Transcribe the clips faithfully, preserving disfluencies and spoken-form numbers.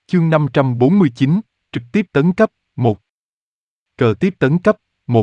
Chương năm trăm bốn mươi chín, trực tiếp tấn cấp, một. Cờ tiếp tấn cấp, một.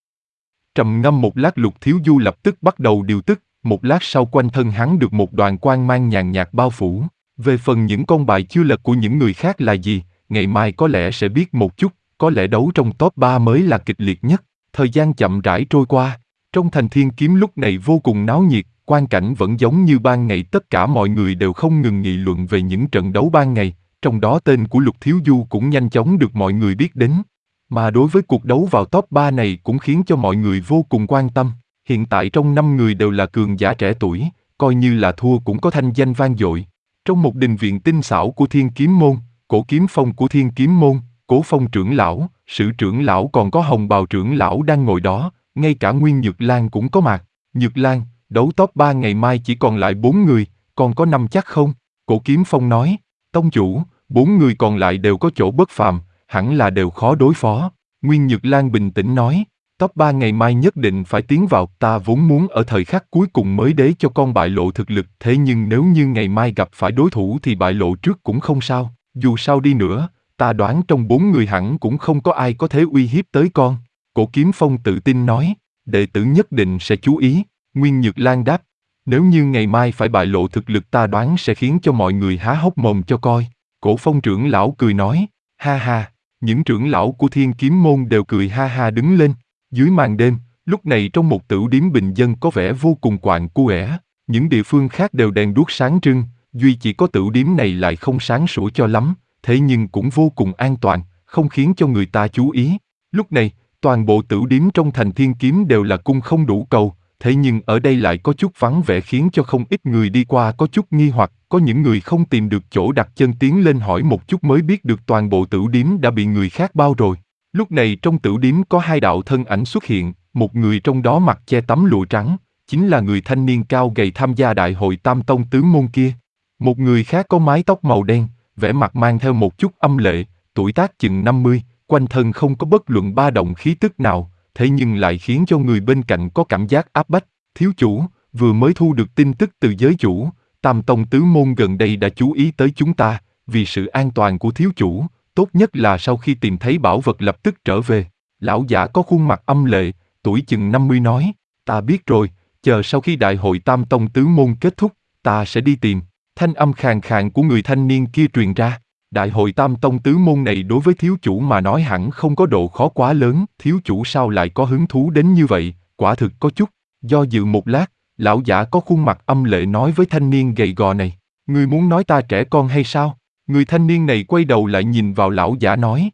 Trầm ngâm một lát Lục Thiếu Du lập tức bắt đầu điều tức, một lát sau quanh thân hắn được một đoàn quang mang nhàn nhạt bao phủ. Về phần những con bài chưa lật của những người khác là gì, ngày mai có lẽ sẽ biết một chút, có lẽ đấu trong top ba mới là kịch liệt nhất. Thời gian chậm rãi trôi qua, trong thành Thiên Kiếm lúc này vô cùng náo nhiệt, quang cảnh vẫn giống như ban ngày, tất cả mọi người đều không ngừng nghị luận về những trận đấu ban ngày, trong đó tên của Lục Thiếu Du cũng nhanh chóng được mọi người biết đến. Mà đối với cuộc đấu vào top ba này cũng khiến cho mọi người vô cùng quan tâm. Hiện tại trong năm người đều là cường giả trẻ tuổi, coi như là thua cũng có thanh danh vang dội. Trong một đình viện tinh xảo của Thiên Kiếm môn, Cổ Kiếm Phong của Thiên Kiếm môn, Cố Phong trưởng lão, Sử trưởng lão còn có Hồng Bào trưởng lão đang ngồi đó, ngay cả Nguyên Nhược Lan cũng có mặt. Nhược Lan, đấu top ba ngày mai chỉ còn lại bốn người, còn có năm chắc không? Cổ Kiếm Phong nói, tông chủ, bốn người còn lại đều có chỗ bất phàm, hẳn là đều khó đối phó. Nguyên Nhược Lan bình tĩnh nói, top ba ngày mai nhất định phải tiến vào, ta vốn muốn ở thời khắc cuối cùng mới để cho con bại lộ thực lực, thế nhưng nếu như ngày mai gặp phải đối thủ thì bại lộ trước cũng không sao, dù sao đi nữa, ta đoán trong bốn người hẳn cũng không có ai có thể uy hiếp tới con. Cổ Kiếm Phong tự tin nói, đệ tử nhất định sẽ chú ý. Nguyên Nhược Lan đáp, nếu như ngày mai phải bại lộ thực lực ta đoán sẽ khiến cho mọi người há hốc mồm cho coi. Cổ Phong trưởng lão cười nói, ha ha, những trưởng lão của Thiên Kiếm môn đều cười ha ha đứng lên. Dưới màn đêm, lúc này trong một tửu điếm bình dân có vẻ vô cùng quạnh quẽ, những địa phương khác đều đèn đuốc sáng trưng, duy chỉ có tửu điếm này lại không sáng sủa cho lắm, thế nhưng cũng vô cùng an toàn, không khiến cho người ta chú ý. Lúc này, toàn bộ tửu điếm trong thành Thiên Kiếm đều là cung không đủ cầu, thế nhưng ở đây lại có chút vắng vẻ khiến cho không ít người đi qua có chút nghi hoặc, có những người không tìm được chỗ đặt chân tiến lên hỏi một chút mới biết được toàn bộ tửu điếm đã bị người khác bao rồi. Lúc này trong tửu điếm có hai đạo thân ảnh xuất hiện, một người trong đó mặc che tấm lụa trắng, chính là người thanh niên cao gầy tham gia đại hội Tam Tông tứ môn kia. Một người khác có mái tóc màu đen, vẻ mặt mang theo một chút âm lệ, tuổi tác chừng năm mươi, quanh thân không có bất luận ba động khí tức nào, thế nhưng lại khiến cho người bên cạnh có cảm giác áp bách. Thiếu chủ, vừa mới thu được tin tức từ giới chủ, Tam Tông tứ môn gần đây đã chú ý tới chúng ta, vì sự an toàn của thiếu chủ, tốt nhất là sau khi tìm thấy bảo vật lập tức trở về. Lão giả có khuôn mặt âm lệ, tuổi chừng năm mươi nói, ta biết rồi, chờ sau khi đại hội Tam Tông tứ môn kết thúc, ta sẽ đi tìm. Thanh âm khàn khàn của người thanh niên kia truyền ra, đại hội Tam Tông tứ môn này đối với thiếu chủ mà nói hẳn không có độ khó quá lớn, thiếu chủ sao lại có hứng thú đến như vậy, quả thực có chút. Do dự một lát, lão giả có khuôn mặt âm lệ nói với thanh niên gầy gò này, ngươi muốn nói ta trẻ con hay sao? Người thanh niên này quay đầu lại nhìn vào lão giả nói,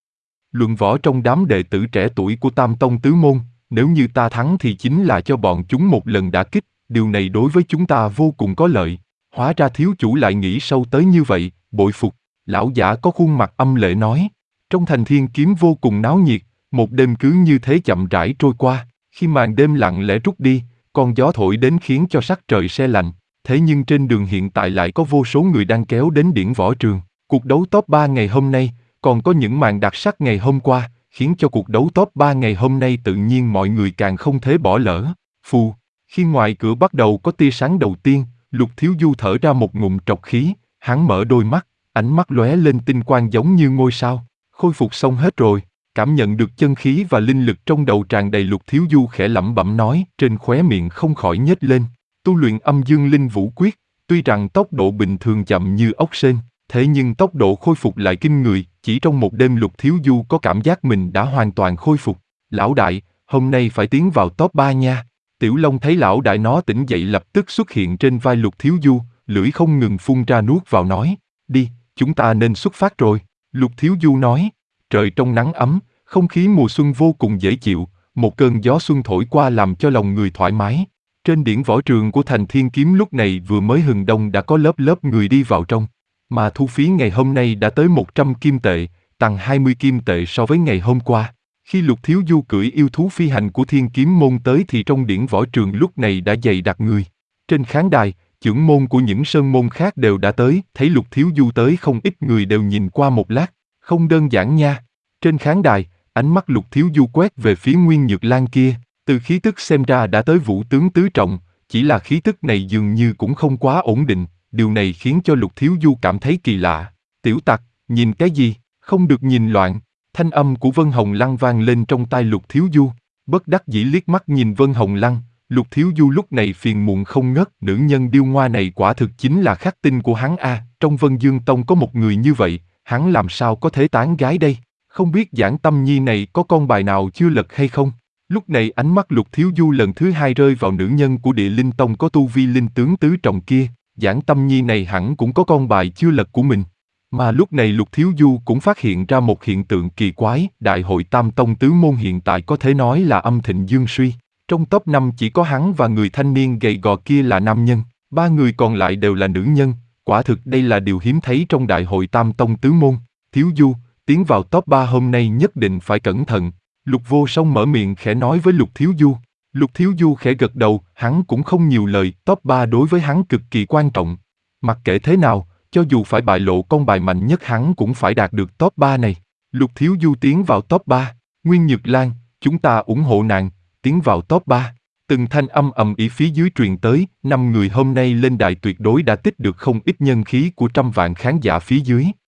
luận võ trong đám đệ tử trẻ tuổi của Tam Tông tứ môn, nếu như ta thắng thì chính là cho bọn chúng một lần đả kích, điều này đối với chúng ta vô cùng có lợi. Hóa ra thiếu chủ lại nghĩ sâu tới như vậy, bội phục. Lão giả có khuôn mặt âm lệ nói, trong thành Thiên Kiếm vô cùng náo nhiệt, một đêm cứ như thế chậm rãi trôi qua, khi màn đêm lặng lẽ rút đi, con gió thổi đến khiến cho sắc trời se lạnh, thế nhưng trên đường hiện tại lại có vô số người đang kéo đến điển võ trường. Cuộc đấu top ba ngày hôm nay, còn có những màn đặc sắc ngày hôm qua, khiến cho cuộc đấu top ba ngày hôm nay tự nhiên mọi người càng không thể bỏ lỡ. Phù, khi ngoài cửa bắt đầu có tia sáng đầu tiên, Lục Thiếu Du thở ra một ngụm trọc khí, hắn mở đôi mắt, ánh mắt lóe lên tinh quang giống như ngôi sao. Khôi phục xong hết rồi, cảm nhận được chân khí và linh lực trong đầu tràn đầy, Lục Thiếu Du khẽ lẩm bẩm nói, trên khóe miệng không khỏi nhếch lên. Tu luyện Âm Dương Linh Vũ Quyết, tuy rằng tốc độ bình thường chậm như ốc sên, thế nhưng tốc độ khôi phục lại kinh người, chỉ trong một đêm Lục Thiếu Du có cảm giác mình đã hoàn toàn khôi phục. Lão đại, hôm nay phải tiến vào top ba nha. Tiểu Long thấy lão đại nó tỉnh dậy lập tức xuất hiện trên vai Lục Thiếu Du, lưỡi không ngừng phun ra nuốt vào nói, đi, chúng ta nên xuất phát rồi. Lục Thiếu Du nói, trời trong nắng ấm, không khí mùa xuân vô cùng dễ chịu, một cơn gió xuân thổi qua làm cho lòng người thoải mái. Trên điển võ trường của thành Thiên Kiếm lúc này vừa mới hừng đông đã có lớp lớp người đi vào trong, mà thu phí ngày hôm nay đã tới một trăm kim tệ, tăng hai mươi kim tệ so với ngày hôm qua. Khi Lục Thiếu Du cưỡi yêu thú phi hành của Thiên Kiếm môn tới thì trong điển võ trường lúc này đã dày đặc người. Trên khán đài, trưởng môn của những sơn môn khác đều đã tới, thấy Lục Thiếu Du tới không ít người đều nhìn qua một lát, không đơn giản nha. Trên khán đài, ánh mắt Lục Thiếu Du quét về phía Nguyên Nhược Lan kia, từ khí tức xem ra đã tới vũ tướng tứ trọng, chỉ là khí tức này dường như cũng không quá ổn định, điều này khiến cho Lục Thiếu Du cảm thấy kỳ lạ. Tiểu tặc, Nhìn cái gì? Không được nhìn loạn. Thanh âm của Vân Hồng Lăng vang lên trong tai Lục Thiếu Du. Bất đắc dĩ liếc mắt nhìn Vân Hồng Lăng, Lục Thiếu Du lúc này phiền muộn không ngớt. Nữ nhân điêu ngoa này quả thực chính là khắc tinh của hắn a. Trong Vân Dương Tông có một người như vậy, hắn làm sao có thể tán gái đây? Không biết Giản Tâm Nhi này có con bài nào chưa lật hay không? Lúc này ánh mắt Lục Thiếu Du lần thứ hai rơi vào nữ nhân của Địa Linh Tông có tu vi linh tướng tứ trọng kia. Giản Tâm Nhi này hẳn cũng có con bài chưa lật của mình. Mà lúc này Lục Thiếu Du cũng phát hiện ra một hiện tượng kỳ quái. Đại hội Tam Tông tứ môn hiện tại có thể nói là âm thịnh dương suy. Trong top năm chỉ có hắn và người thanh niên gầy gò kia là nam nhân, ba người còn lại đều là nữ nhân. Quả thực đây là điều hiếm thấy trong Đại hội Tam Tông tứ môn. Thiếu Du, tiến vào top ba hôm nay nhất định phải cẩn thận. Lục Vô Song mở miệng khẽ nói với Lục Thiếu Du. Lục Thiếu Du khẽ gật đầu, hắn cũng không nhiều lời, top ba đối với hắn cực kỳ quan trọng. Mặc kệ thế nào, cho dù phải bại lộ con bài mạnh nhất hắn cũng phải đạt được top ba này. Lục Thiếu Du tiến vào top ba, Nguyên Nhược Lan, chúng ta ủng hộ nàng, tiến vào top ba. Từng thanh âm ầm ĩ phía dưới truyền tới, năm người hôm nay lên đài tuyệt đối đã tích được không ít nhân khí của trăm vạn khán giả phía dưới.